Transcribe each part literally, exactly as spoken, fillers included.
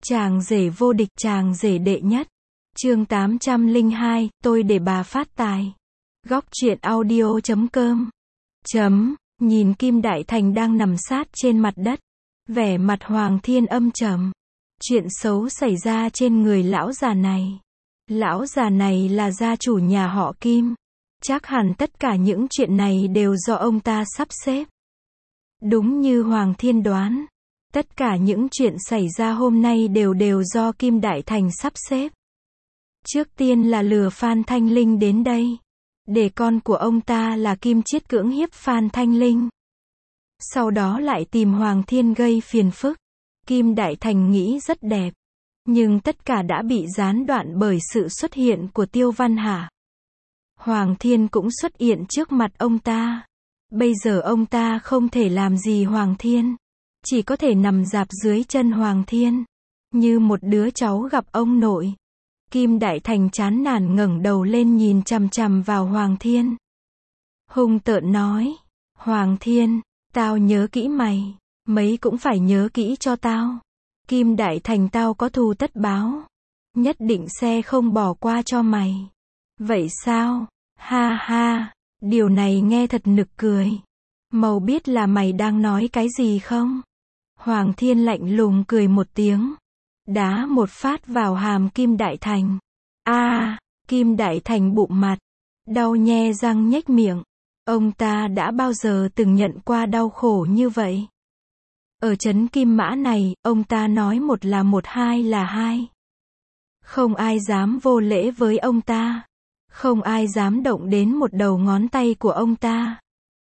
Chàng rể vô địch, chàng rể đệ nhất. Chương tám trăm lẻ hai, tôi để bà phát tài. Góc truyện audio chấm com. Chấm, nhìn Kim Đại Thành đang nằm sát trên mặt đất. Vẻ mặt Hoàng Thiên âm trầm. Chuyện xấu xảy ra trên người lão già này. Lão già này là gia chủ nhà họ Kim. Chắc hẳn tất cả những chuyện này đều do ông ta sắp xếp. Đúng như Hoàng Thiên đoán. Tất cả những chuyện xảy ra hôm nay đều đều do Kim Đại Thành sắp xếp. Trước tiên là lừa Phan Thanh Linh đến đây. Để con của ông ta là Kim Chiết cưỡng hiếp Phan Thanh Linh. Sau đó lại tìm Hoàng Thiên gây phiền phức. Kim Đại Thành nghĩ rất đẹp. Nhưng tất cả đã bị gián đoạn bởi sự xuất hiện của Tiêu Văn Hà. Hoàng Thiên cũng xuất hiện trước mặt ông ta. Bây giờ ông ta không thể làm gì Hoàng Thiên. Chỉ có thể nằm rạp dưới chân Hoàng Thiên. Như một đứa cháu gặp ông nội. Kim Đại Thành chán nản ngẩng đầu lên nhìn chằm chằm vào Hoàng Thiên. Hung tợn nói. Hoàng Thiên, tao nhớ kỹ mày. Mấy cũng phải nhớ kỹ cho tao. Kim Đại Thành tao có thù tất báo. Nhất định sẽ không bỏ qua cho mày. Vậy sao? Ha ha. Điều này nghe thật nực cười. Màu biết là mày đang nói cái gì không? Hoàng Thiên lạnh lùng cười một tiếng. Đá một phát vào hàm Kim Đại Thành. A, à, Kim Đại Thành bụm mặt. Đau nhe răng nhếch miệng. Ông ta đã bao giờ từng nhận qua đau khổ như vậy? Ở trấn Kim Mã này, ông ta nói một là một, hai là hai. Không ai dám vô lễ với ông ta. Không ai dám động đến một đầu ngón tay của ông ta.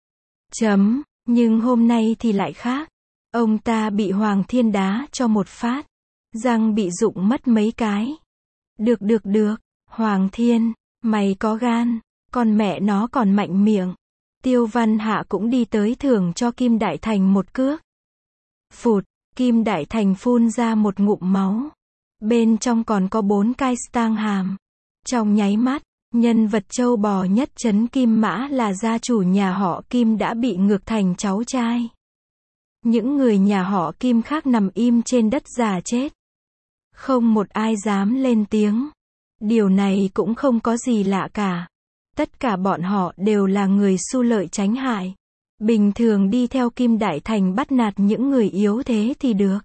Chấm, nhưng hôm nay thì lại khác. Ông ta bị Hoàng Thiên đá cho một phát. Răng bị rụng mất mấy cái. Được được được, Hoàng Thiên, mày có gan, con mẹ nó còn mạnh miệng. Tiêu Văn Hạ cũng đi tới thưởng cho Kim Đại Thành một cước. Phụt, Kim Đại Thành phun ra một ngụm máu. Bên trong còn có bốn cái stang hàm. Trong nháy mắt, nhân vật trâu bò nhất trấn Kim Mã là gia chủ nhà họ Kim đã bị ngược thành cháu trai. Những người nhà họ Kim khác nằm im trên đất già chết. Không một ai dám lên tiếng. Điều này cũng không có gì lạ cả. Tất cả bọn họ đều là người su lợi tránh hại. Bình thường đi theo Kim Đại Thành bắt nạt những người yếu thế thì được.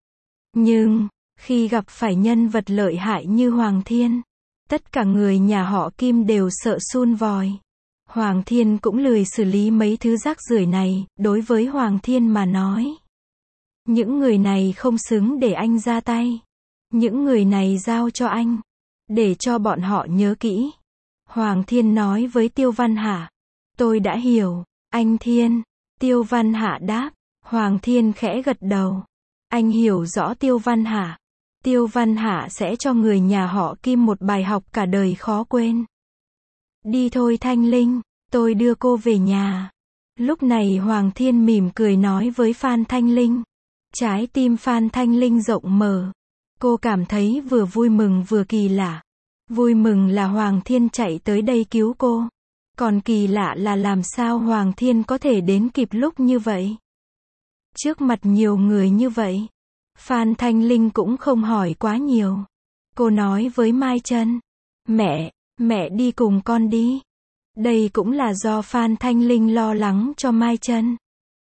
Nhưng, khi gặp phải nhân vật lợi hại như Hoàng Thiên, tất cả người nhà họ Kim đều sợ sun vòi. Hoàng Thiên cũng lười xử lý mấy thứ rác rưởi này, đối với Hoàng Thiên mà nói. Những người này không xứng để anh ra tay. Những người này giao cho anh. Để cho bọn họ nhớ kỹ. Hoàng Thiên nói với Tiêu Văn Hạ. Tôi đã hiểu, anh Thiên. Tiêu Văn Hạ đáp. Hoàng Thiên khẽ gật đầu. Anh hiểu rõ Tiêu Văn Hạ. Tiêu Văn Hạ sẽ cho người nhà họ Kim một bài học cả đời khó quên. Đi thôi Thanh Linh, tôi đưa cô về nhà. Lúc này Hoàng Thiên mỉm cười nói với Phan Thanh Linh. Trái tim Phan Thanh Linh rộng mở. Cô cảm thấy vừa vui mừng vừa kỳ lạ. Vui mừng là Hoàng Thiên chạy tới đây cứu cô. Còn kỳ lạ là làm sao Hoàng Thiên có thể đến kịp lúc như vậy. Trước mặt nhiều người như vậy, Phan Thanh Linh cũng không hỏi quá nhiều. Cô nói với Mai Trân. Mẹ, mẹ đi cùng con đi. Đây cũng là do Phan Thanh Linh lo lắng cho Mai Trân.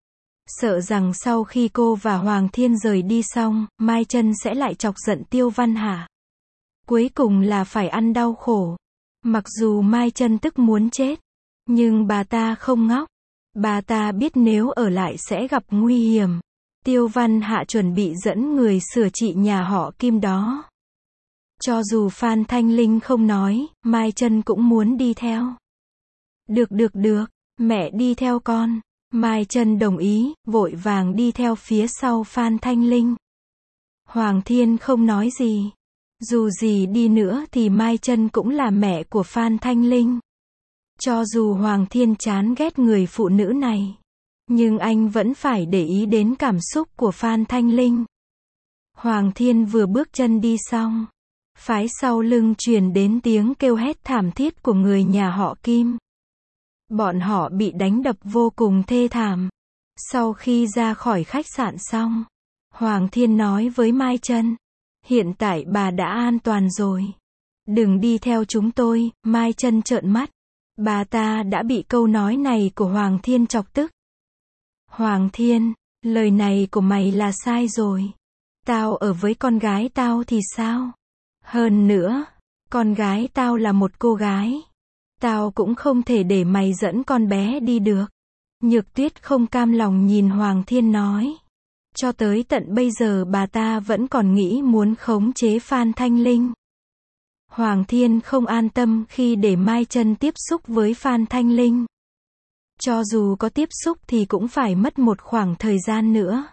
Sợ rằng sau khi cô và Hoàng Thiên rời đi xong, Mai Trân sẽ lại chọc giận Tiêu Văn Hà. Cuối cùng là phải ăn đau khổ. Mặc dù Mai Trân tức muốn chết, nhưng bà ta không ngốc. Bà ta biết nếu ở lại sẽ gặp nguy hiểm. Tiêu Văn Hạ chuẩn bị dẫn người sửa trị nhà họ Kim đó. Cho dù Phan Thanh Linh không nói, Mai Trân cũng muốn đi theo. Được được được, mẹ đi theo con. Mai Trân đồng ý, vội vàng đi theo phía sau Phan Thanh Linh. Hoàng Thiên không nói gì. Dù gì đi nữa thì Mai Trân cũng là mẹ của Phan Thanh Linh. Cho dù Hoàng Thiên chán ghét người phụ nữ này, nhưng anh vẫn phải để ý đến cảm xúc của Phan Thanh Linh. Hoàng Thiên vừa bước chân đi xong, phái sau lưng truyền đến tiếng kêu hét thảm thiết của người nhà họ Kim. Bọn họ bị đánh đập vô cùng thê thảm. Sau khi ra khỏi khách sạn xong, Hoàng Thiên nói với Mai Trân. Hiện tại bà đã an toàn rồi. Đừng đi theo chúng tôi, Mai Chân trợn mắt. Bà ta đã bị câu nói này của Hoàng Thiên chọc tức. Hoàng Thiên, lời này của mày là sai rồi. Tao ở với con gái tao thì sao? Hơn nữa, con gái tao là một cô gái. Tao cũng không thể để mày dẫn con bé đi được. Nhược Tuyết không cam lòng nhìn Hoàng Thiên nói. Cho tới tận bây giờ bà ta vẫn còn nghĩ muốn khống chế Phan Thanh Linh. Hoàng Thiên không an tâm khi để Mai Chân tiếp xúc với Phan Thanh Linh. Cho dù có tiếp xúc thì cũng phải mất một khoảng thời gian nữa.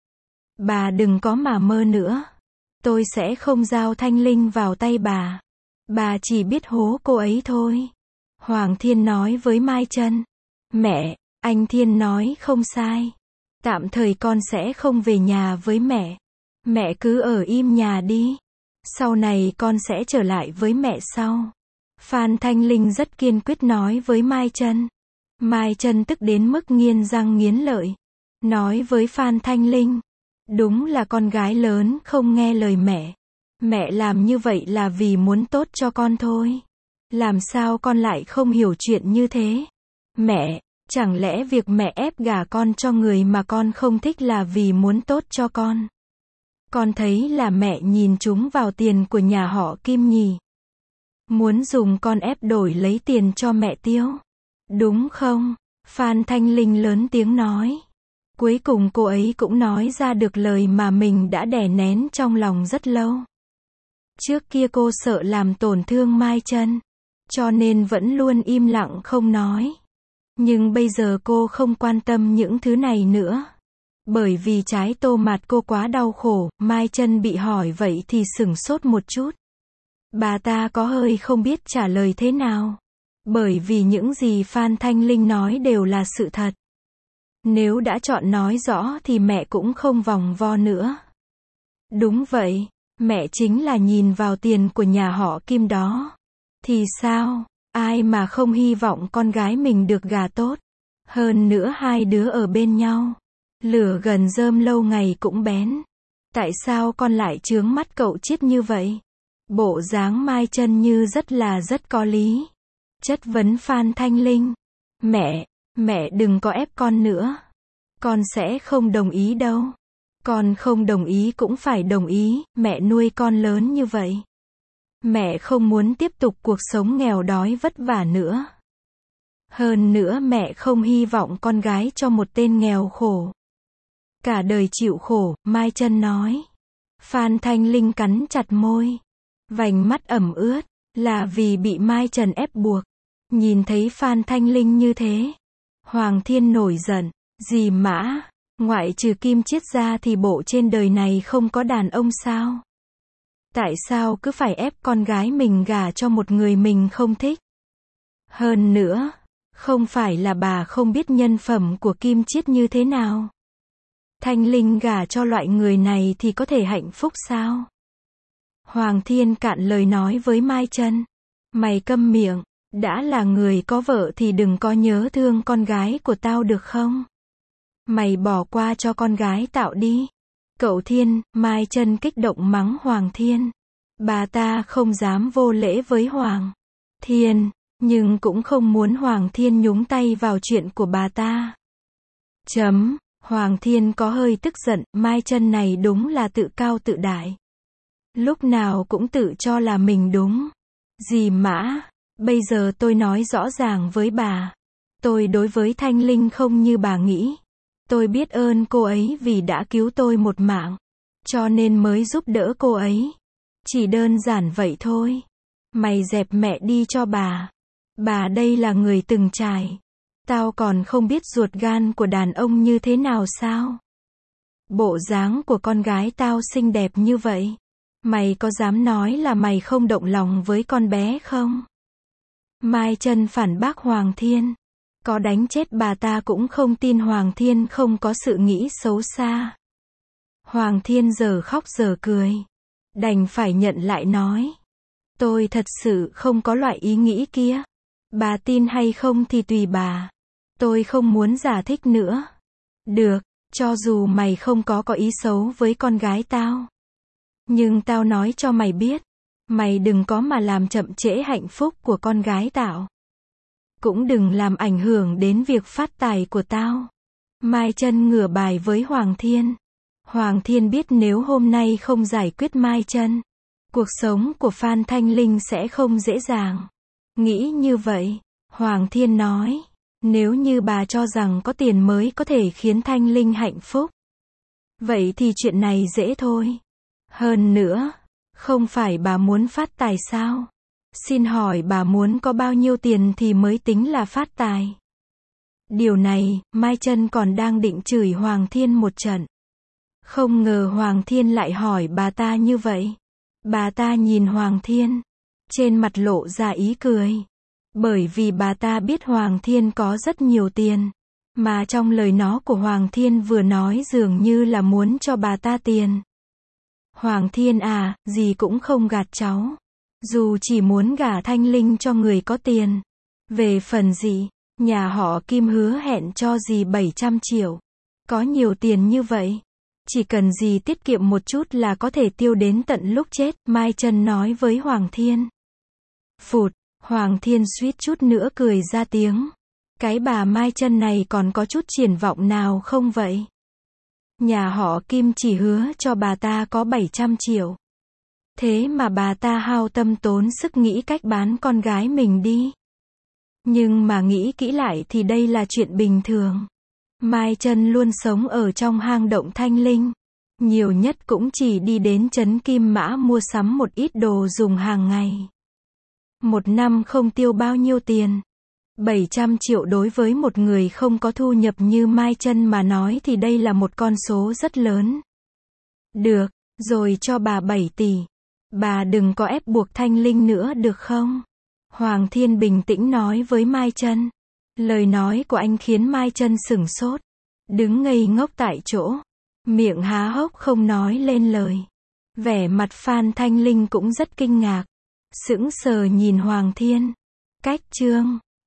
Bà đừng có mà mơ nữa. Tôi sẽ không giao Thanh Linh vào tay bà. Bà chỉ biết hố cô ấy thôi. Hoàng Thiên nói với Mai Chân. Mẹ, anh Thiên nói không sai. Tạm thời con sẽ không về nhà với mẹ. Mẹ cứ ở im nhà đi. Sau này con sẽ trở lại với mẹ sau. Phan Thanh Linh rất kiên quyết nói với Mai Chân. Mai Chân tức đến mức nghiến răng nghiến lợi. Nói với Phan Thanh Linh. Đúng là con gái lớn không nghe lời mẹ. Mẹ làm như vậy là vì muốn tốt cho con thôi. Làm sao con lại không hiểu chuyện như thế? Mẹ, chẳng lẽ việc mẹ ép gả con cho người mà con không thích là vì muốn tốt cho con? Con thấy là mẹ nhìn chúng vào tiền của nhà họ Kim nhỉ? Muốn dùng con ép đổi lấy tiền cho mẹ tiêu. Đúng không? Phan Thanh Linh lớn tiếng nói. Cuối cùng cô ấy cũng nói ra được lời mà mình đã đè nén trong lòng rất lâu. Trước kia cô sợ làm tổn thương Mai Chân, cho nên vẫn luôn im lặng không nói. Nhưng bây giờ cô không quan tâm những thứ này nữa. Bởi vì trái tô mặt cô quá đau khổ, Mai Chân bị hỏi vậy thì sửng sốt một chút. Bà ta có hơi không biết trả lời thế nào. Bởi vì những gì Phan Thanh Linh nói đều là sự thật. Nếu đã chọn nói rõ thì mẹ cũng không vòng vo nữa. Đúng vậy, mẹ chính là nhìn vào tiền của nhà họ Kim đó. Thì sao, ai mà không hy vọng con gái mình được gả tốt. Hơn nữa hai đứa ở bên nhau. Lửa gần rơm lâu ngày cũng bén. Tại sao con lại chướng mắt cậu Chiết như vậy? Bộ dáng Mai Chân như rất là rất có lý. Chất vấn Phan Thanh Linh. Mẹ, mẹ đừng có ép con nữa. Con sẽ không đồng ý đâu. Con không đồng ý cũng phải đồng ý, mẹ nuôi con lớn như vậy. Mẹ không muốn tiếp tục cuộc sống nghèo đói vất vả nữa. Hơn nữa mẹ không hy vọng con gái cho một tên nghèo khổ. Cả đời chịu khổ, Mai Chân nói. Phan Thanh Linh cắn chặt môi. Vành mắt ẩm ướt, là vì bị Mai Chân ép buộc. Nhìn thấy Phan Thanh Linh như thế. Hoàng Thiên nổi giận. Dì Mã, ngoại trừ Kim Chiết ra thì bộ trên đời này không có đàn ông sao? Tại sao cứ phải ép con gái mình gả cho một người mình không thích? Hơn nữa, không phải là bà không biết nhân phẩm của Kim Chiết như thế nào. Thanh Linh gả cho loại người này thì có thể hạnh phúc sao? Hoàng Thiên cạn lời nói với Mai Chân. Mày câm miệng, đã là người có vợ thì đừng có nhớ thương con gái của tao được không? Mày bỏ qua cho con gái tạo đi. Cậu Thiên, Mai Chân kích động mắng Hoàng Thiên. Bà ta không dám vô lễ với Hoàng Thiên, nhưng cũng không muốn Hoàng Thiên nhúng tay vào chuyện của bà ta. Chấm, Hoàng Thiên có hơi tức giận, Mai Chân này đúng là tự cao tự đại. Lúc nào cũng tự cho là mình đúng. Dì Mã, bây giờ tôi nói rõ ràng với bà. Tôi đối với Thanh Linh không như bà nghĩ. Tôi biết ơn cô ấy vì đã cứu tôi một mạng. Cho nên mới giúp đỡ cô ấy. Chỉ đơn giản vậy thôi. Mày dẹp mẹ đi cho bà. Bà đây là người từng trải. Tao còn không biết ruột gan của đàn ông như thế nào sao? Bộ dáng của con gái tao xinh đẹp như vậy. Mày có dám nói là mày không động lòng với con bé không? Mai Chân phản bác Hoàng Thiên. Có đánh chết bà ta cũng không tin Hoàng Thiên không có sự nghĩ xấu xa. Hoàng Thiên giờ khóc giờ cười. Đành phải nhận lại nói. Tôi thật sự không có loại ý nghĩ kia. Bà tin hay không thì tùy bà. Tôi không muốn giải thích nữa. Được, cho dù mày không có có ý xấu với con gái tao. Nhưng tao nói cho mày biết, mày đừng có mà làm chậm trễ hạnh phúc của con gái tao. Cũng đừng làm ảnh hưởng đến việc phát tài của tao. Mai Chân ngửa bài với Hoàng Thiên. Hoàng Thiên biết nếu hôm nay không giải quyết Mai Chân, cuộc sống của Phan Thanh Linh sẽ không dễ dàng. Nghĩ như vậy, Hoàng Thiên nói, nếu như bà cho rằng có tiền mới có thể khiến Thanh Linh hạnh phúc, vậy thì chuyện này dễ thôi. Hơn nữa, không phải bà muốn phát tài sao? Xin hỏi bà muốn có bao nhiêu tiền thì mới tính là phát tài? Điều này, Mai Chân còn đang định chửi Hoàng Thiên một trận. Không ngờ Hoàng Thiên lại hỏi bà ta như vậy. Bà ta nhìn Hoàng Thiên, trên mặt lộ ra ý cười. Bởi vì bà ta biết Hoàng Thiên có rất nhiều tiền. Mà trong lời nói của Hoàng Thiên vừa nói dường như là muốn cho bà ta tiền. Hoàng Thiên à, dì cũng không gạt cháu. Dù chỉ muốn gả Thanh Linh cho người có tiền. Về phần dì, nhà họ Kim hứa hẹn cho dì bảy trăm triệu. Có nhiều tiền như vậy, chỉ cần dì tiết kiệm một chút là có thể tiêu đến tận lúc chết, Mai Chân nói với Hoàng Thiên. Phụt, Hoàng Thiên suýt chút nữa cười ra tiếng. Cái bà Mai Chân này còn có chút triển vọng nào không vậy? Nhà họ Kim chỉ hứa cho bà ta có bảy trăm triệu. Thế mà bà ta hao tâm tốn sức nghĩ cách bán con gái mình đi. Nhưng mà nghĩ kỹ lại thì đây là chuyện bình thường. Mai Chân luôn sống ở trong hang động Thanh Linh. Nhiều nhất cũng chỉ đi đến trấn Kim Mã mua sắm một ít đồ dùng hàng ngày. Một năm không tiêu bao nhiêu tiền. bảy trăm triệu đối với một người không có thu nhập như Mai Chân mà nói thì đây là một con số rất lớn. Được, rồi cho bà bảy tỷ. Bà đừng có ép buộc Thanh Linh nữa được không? Hoàng Thiên bình tĩnh nói với Mai Chân. Lời nói của anh khiến Mai Chân sửng sốt. Đứng ngây ngốc tại chỗ. Miệng há hốc không nói lên lời. Vẻ mặt Phan Thanh Linh cũng rất kinh ngạc. Sững sờ nhìn Hoàng Thiên. Cách chương